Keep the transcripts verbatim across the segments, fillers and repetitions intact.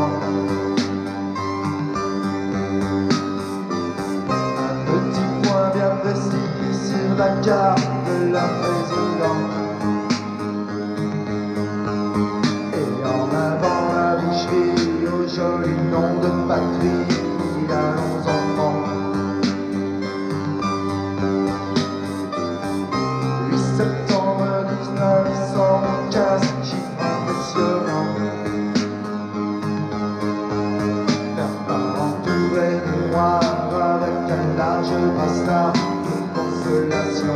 blanc. Un petit point bien précis sur la carte de la présidente. Et en avant la boucherie au joli nom de patrie, allons enfants. huit septembre dix-neuf cent quinze, chiffre impressionnant. Bernard entouré de noir avec un large brassard de consolation.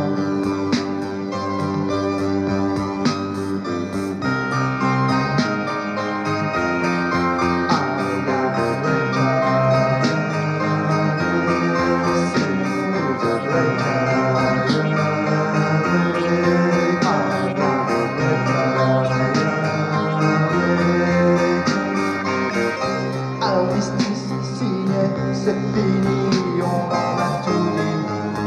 C'est fini, on en a tout dit.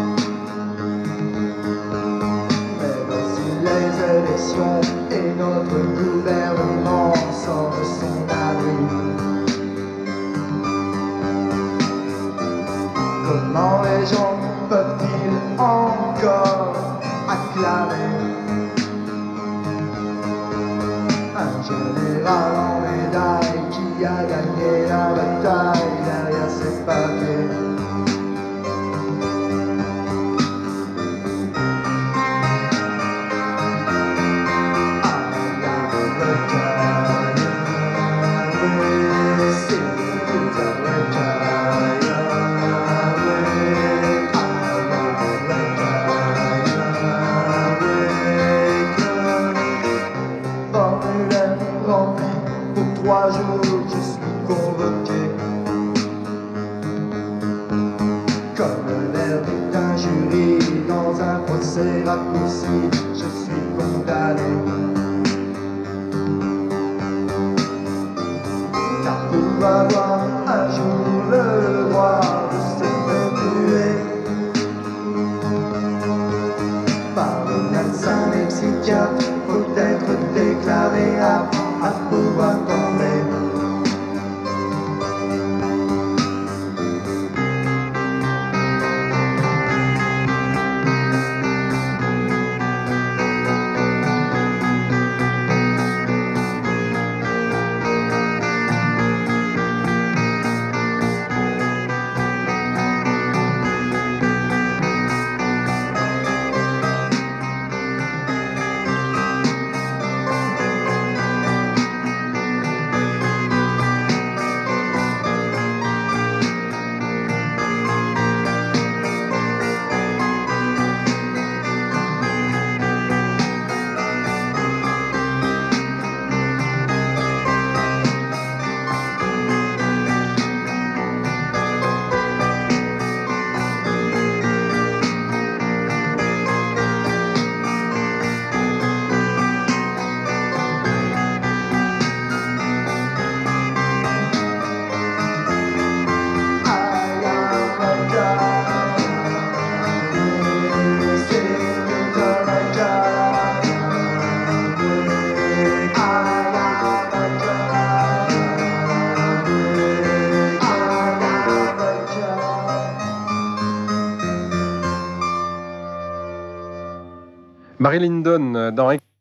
Mais voici les élections et notre gouvernement sort de son abri. Comment les gens peuvent-ils encore acclamer un général en médaille qui a gagné la bataille derrière ses papiers? Formulaire rempli pour trois jours, je suis convoqué. Comme l'air d'un jury dans un procès raccourci, je suis condamné. Car pour avoir un jour le droit de se faire tuer par le médecin et psychiatre, faut être déclaré apte à pouvoir tomber. Barry Lyndon dans